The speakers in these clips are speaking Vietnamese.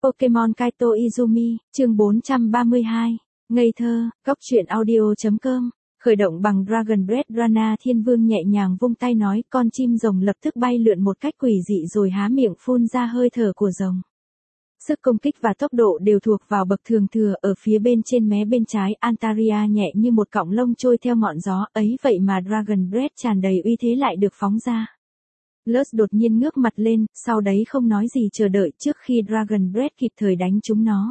Pokemon Kaito Izumi, chương 432. Ngây thơ, góc truyện audio.com. Khởi động bằng Dragon Breath. Rana Thiên Vương nhẹ nhàng vung tay nói, con chim rồng lập tức bay lượn một cách quỷ dị rồi há miệng phun ra hơi thở của rồng. Sức công kích và tốc độ đều thuộc vào bậc thường thừa. Ở phía bên trên mé bên trái, Antaria nhẹ như một cọng lông trôi theo ngọn gió, ấy vậy mà Dragon Breath tràn đầy uy thế lại được phóng ra. Lurs đột nhiên ngước mặt lên, sau đấy không nói gì chờ đợi trước khi Dragon Breath kịp thời đánh trúng nó.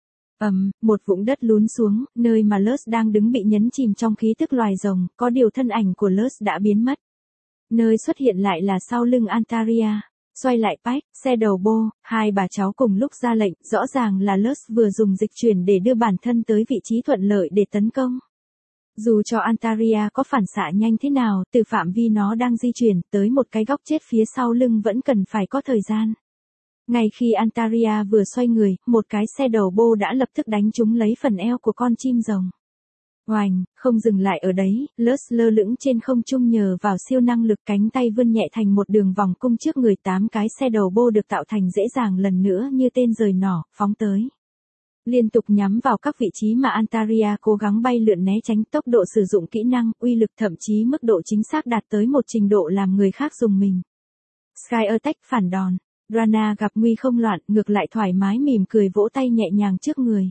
Một vũng đất lún xuống, nơi mà Lurs đang đứng bị nhấn chìm trong khí tức loài rồng, có điều thân ảnh của Lurs đã biến mất. Nơi xuất hiện lại là sau lưng Antaria. Xoay lại Pike, Shadow Ball, hai bà cháu cùng lúc ra lệnh, rõ ràng là Lurs vừa dùng dịch chuyển để đưa bản thân tới vị trí thuận lợi để tấn công. Dù cho Antaria có phản xạ nhanh thế nào, từ phạm vi nó đang di chuyển tới một cái góc chết phía sau lưng vẫn cần phải có thời gian. Ngay khi Antaria vừa xoay người, một cái Shadow Ball đã lập tức đánh trúng lấy phần eo của con chim rồng. Oành, không dừng lại ở đấy, Lurs lơ lửng trên không trung nhờ vào siêu năng lực cánh tay vươn nhẹ thành một đường vòng cung trước người, 8 cái Shadow Ball được tạo thành dễ dàng lần nữa như tên giời nỏ, phóng tới. Liên tục nhắm vào các vị trí mà Antaria cố gắng bay lượn né tránh. Tốc độ sử dụng kỹ năng, uy lực thậm chí mức độ chính xác đạt tới một trình độ làm người khác rùng mình. Sky Attack phản đòn. Rana gặp nguy không loạn, ngược lại thoải mái mỉm cười vỗ tay nhẹ nhàng trước người.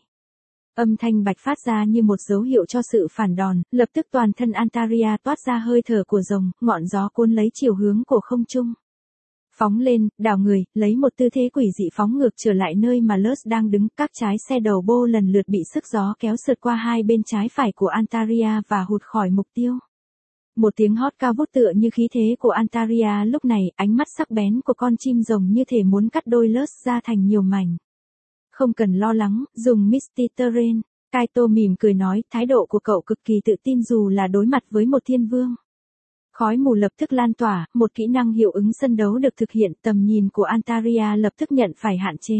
Âm thanh bạch phát ra như một dấu hiệu cho sự phản đòn, lập tức toàn thân Antaria toát ra hơi thở của rồng, ngọn gió cuốn lấy chiều hướng của không trung. Phóng lên, đảo người, lấy một tư thế quỷ dị phóng ngược trở lại nơi mà Lurs đang đứng. Các trái Shadow Ball lần lượt bị sức gió kéo sượt qua hai bên trái phải của Antaria và hụt khỏi mục tiêu. Một tiếng hót cao vút tựa như khí thế của Antaria lúc này, ánh mắt sắc bén của con chim rồng như thể muốn cắt đôi Lurs ra thành nhiều mảnh. Không cần lo lắng, dùng Misty Terrain. Kaito mỉm cười nói, thái độ của cậu cực kỳ tự tin dù là đối mặt với một thiên vương. Khói mù lập tức lan tỏa, một kỹ năng hiệu ứng sân đấu được thực hiện, tầm nhìn của Antaria lập tức nhận phải hạn chế.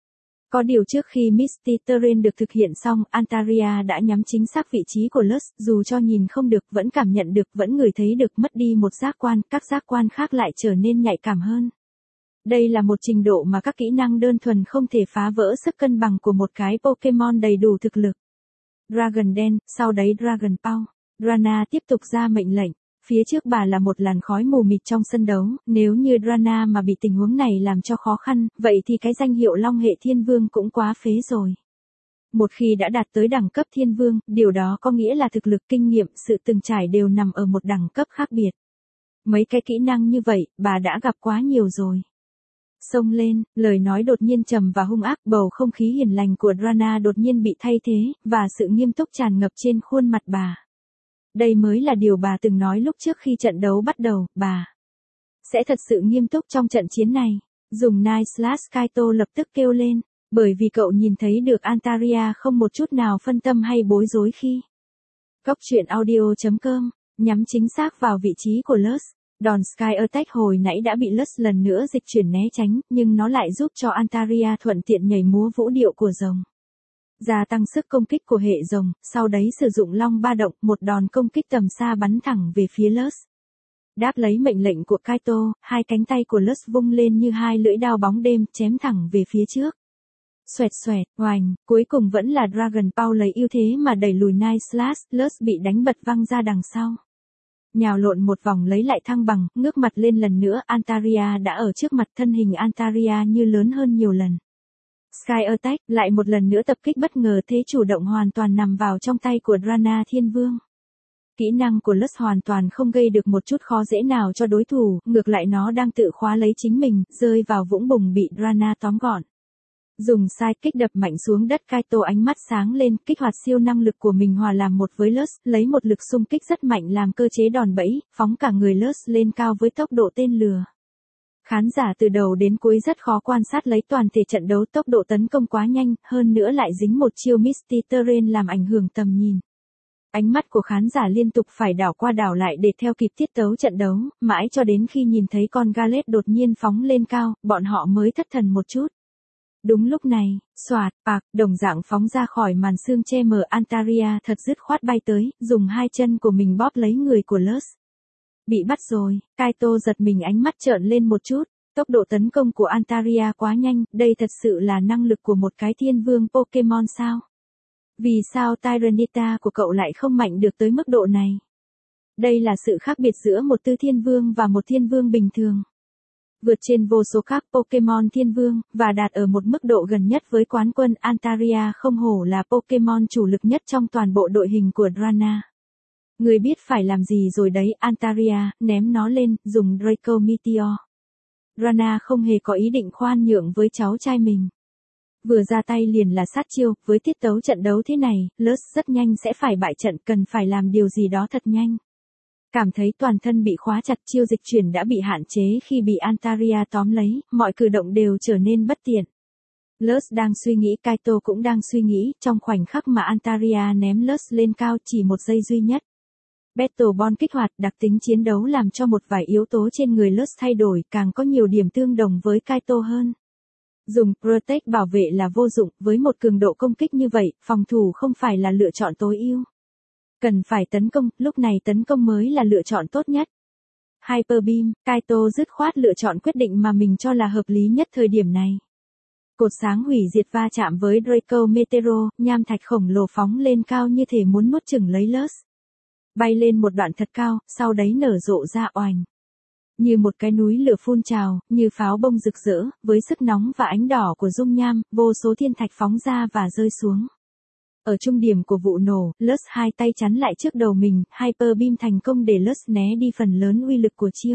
Có điều trước khi Misty Terrain được thực hiện xong, Antaria đã nhắm chính xác vị trí của Lurs, dù cho nhìn không được, vẫn cảm nhận được, vẫn ngửi thấy được, mất đi một giác quan, các giác quan khác lại trở nên nhạy cảm hơn. Đây là một trình độ mà các kỹ năng đơn thuần không thể phá vỡ sức cân bằng của một cái Pokemon đầy đủ thực lực. Dragon Dance, sau đấy Dragon Paw. Rana tiếp tục ra mệnh lệnh. Phía trước bà là một làn khói mù mịt trong sân đấu, nếu như Rana mà bị tình huống này làm cho khó khăn, vậy thì cái danh hiệu Long hệ Thiên Vương cũng quá phế rồi. Một khi đã đạt tới đẳng cấp Thiên Vương, điều đó có nghĩa là thực lực, kinh nghiệm, sự từng trải đều nằm ở một đẳng cấp khác biệt. Mấy cái kỹ năng như vậy, bà đã gặp quá nhiều rồi. Xông lên, lời nói đột nhiên trầm và hung ác, bầu không khí hiền lành của Rana đột nhiên bị thay thế, và sự nghiêm túc tràn ngập trên khuôn mặt bà. Đây mới là điều bà từng nói lúc trước khi trận đấu bắt đầu, bà sẽ thật sự nghiêm túc trong trận chiến này. Dùng Night Slash. Kaito lập tức kêu lên, bởi vì cậu nhìn thấy được Antaria không một chút nào phân tâm hay bối rối khi. Góc truyện audio.com, nhắm chính xác vào vị trí của Lurs. Đòn Sky Attack hồi nãy đã bị Lurs lần nữa dịch chuyển né tránh, nhưng nó lại giúp cho Antaria thuận tiện nhảy múa vũ điệu của rồng. Gia tăng sức công kích của hệ rồng, sau đấy sử dụng long ba động, một đòn công kích tầm xa bắn thẳng về phía Lurs. Đáp lấy mệnh lệnh của Kaito, hai cánh tay của Lurs vung lên như hai lưỡi dao bóng đêm, chém thẳng về phía trước. Xoẹt xoẹt, oành, cuối cùng vẫn là Dragon Paw lấy ưu thế mà đẩy lùi Night Slash. Lurs bị đánh bật văng ra đằng sau. Nhào lộn một vòng lấy lại thăng bằng, ngước mặt lên lần nữa, Antaria đã ở trước mặt, thân hình Antaria như lớn hơn nhiều lần. Sky Attack, lại một lần nữa tập kích bất ngờ, thế chủ động hoàn toàn nằm vào trong tay của Rana Thiên Vương. Kỹ năng của Lurs hoàn toàn không gây được một chút khó dễ nào cho đối thủ, ngược lại nó đang tự khóa lấy chính mình, rơi vào vũng bùn bị Rana tóm gọn. Dùng sai kích đập mạnh xuống đất. Kaito ánh mắt sáng lên, kích hoạt siêu năng lực của mình hòa làm một với Lurs, lấy một lực xung kích rất mạnh làm cơ chế đòn bẩy, phóng cả người Lurs lên cao với tốc độ tên lừa. Khán giả từ đầu đến cuối rất khó quan sát lấy toàn thể trận đấu, tốc độ tấn công quá nhanh, hơn nữa lại dính một chiêu Misty Terrain làm ảnh hưởng tầm nhìn. Ánh mắt của khán giả liên tục phải đảo qua đảo lại để theo kịp tiết tấu trận đấu, mãi cho đến khi nhìn thấy con Gallet đột nhiên phóng lên cao, bọn họ mới thất thần một chút. Đúng lúc này, xoạt, bạc, đồng dạng phóng ra khỏi màn sương che mờ. Antaria thật dứt khoát bay tới, dùng hai chân của mình bóp lấy người của Lurs. Bị bắt rồi, Kaito giật mình, ánh mắt trợn lên một chút. Tốc độ tấn công của Altaria quá nhanh, đây thật sự là năng lực của một cái thiên vương Pokemon sao? Vì sao Tyranitar của cậu lại không mạnh được tới mức độ này? Đây là sự khác biệt giữa một tư thiên vương và một thiên vương bình thường. Vượt trên vô số các Pokemon thiên vương, và đạt ở một mức độ gần nhất với quán quân. Altaria không hổ là Pokemon chủ lực nhất trong toàn bộ đội hình của Drana. Người biết phải làm gì rồi đấy. Altaria, ném nó lên, dùng Draco Meteor. Drana không hề có ý định khoan nhượng với cháu trai mình. Vừa ra tay liền là sát chiêu, với tiết tấu trận đấu thế này, Lurs rất nhanh sẽ phải bại trận, cần phải làm điều gì đó thật nhanh. Cảm thấy toàn thân bị khóa chặt, chiêu dịch chuyển đã bị hạn chế khi bị Altaria tóm lấy, mọi cử động đều trở nên bất tiện. Lurs đang suy nghĩ, Kaito cũng đang suy nghĩ, trong khoảnh khắc mà Altaria ném Lurs lên cao chỉ một giây duy nhất. Battle Bond kích hoạt, đặc tính chiến đấu làm cho một vài yếu tố trên người Lurs thay đổi, càng có nhiều điểm tương đồng với Kaito hơn. Dùng Protect bảo vệ là vô dụng, với một cường độ công kích như vậy, phòng thủ không phải là lựa chọn tối ưu. Cần phải tấn công, lúc này tấn công mới là lựa chọn tốt nhất. Hyper Beam, Kaito dứt khoát lựa chọn quyết định mà mình cho là hợp lý nhất thời điểm này. Cột sáng hủy diệt va chạm với Draco Meteor, nham thạch khổng lồ phóng lên cao như thể muốn nuốt chửng lấy Lurs. Bay lên một đoạn thật cao, sau đấy nở rộ ra oành. Như một cái núi lửa phun trào, như pháo bông rực rỡ, với sức nóng và ánh đỏ của dung nham, vô số thiên thạch phóng ra và rơi xuống. Ở trung điểm của vụ nổ, Lurs hai tay chắn lại trước đầu mình, Hyper Beam thành công để Lurs né đi phần lớn uy lực của chiêu.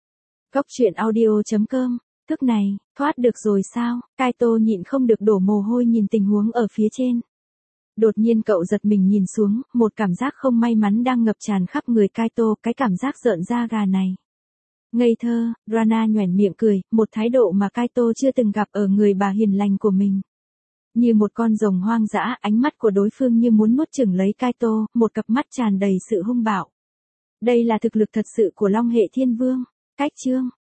Góc truyện audio.com, thức này, thoát được rồi sao? Kaito nhịn không được đổ mồ hôi nhìn tình huống ở phía trên. Đột nhiên cậu giật mình nhìn xuống, một cảm giác không may mắn đang ngập tràn khắp người Kaito, cái cảm giác rợn da gà này. Ngây thơ, Drana nhoẻn miệng cười, một thái độ mà Kaito chưa từng gặp ở người bà hiền lành của mình. Như một con rồng hoang dã, ánh mắt của đối phương như muốn nuốt chửng lấy Kaito, một cặp mắt tràn đầy sự hung bạo. Đây là thực lực thật sự của Long hệ thiên vương. Cách chương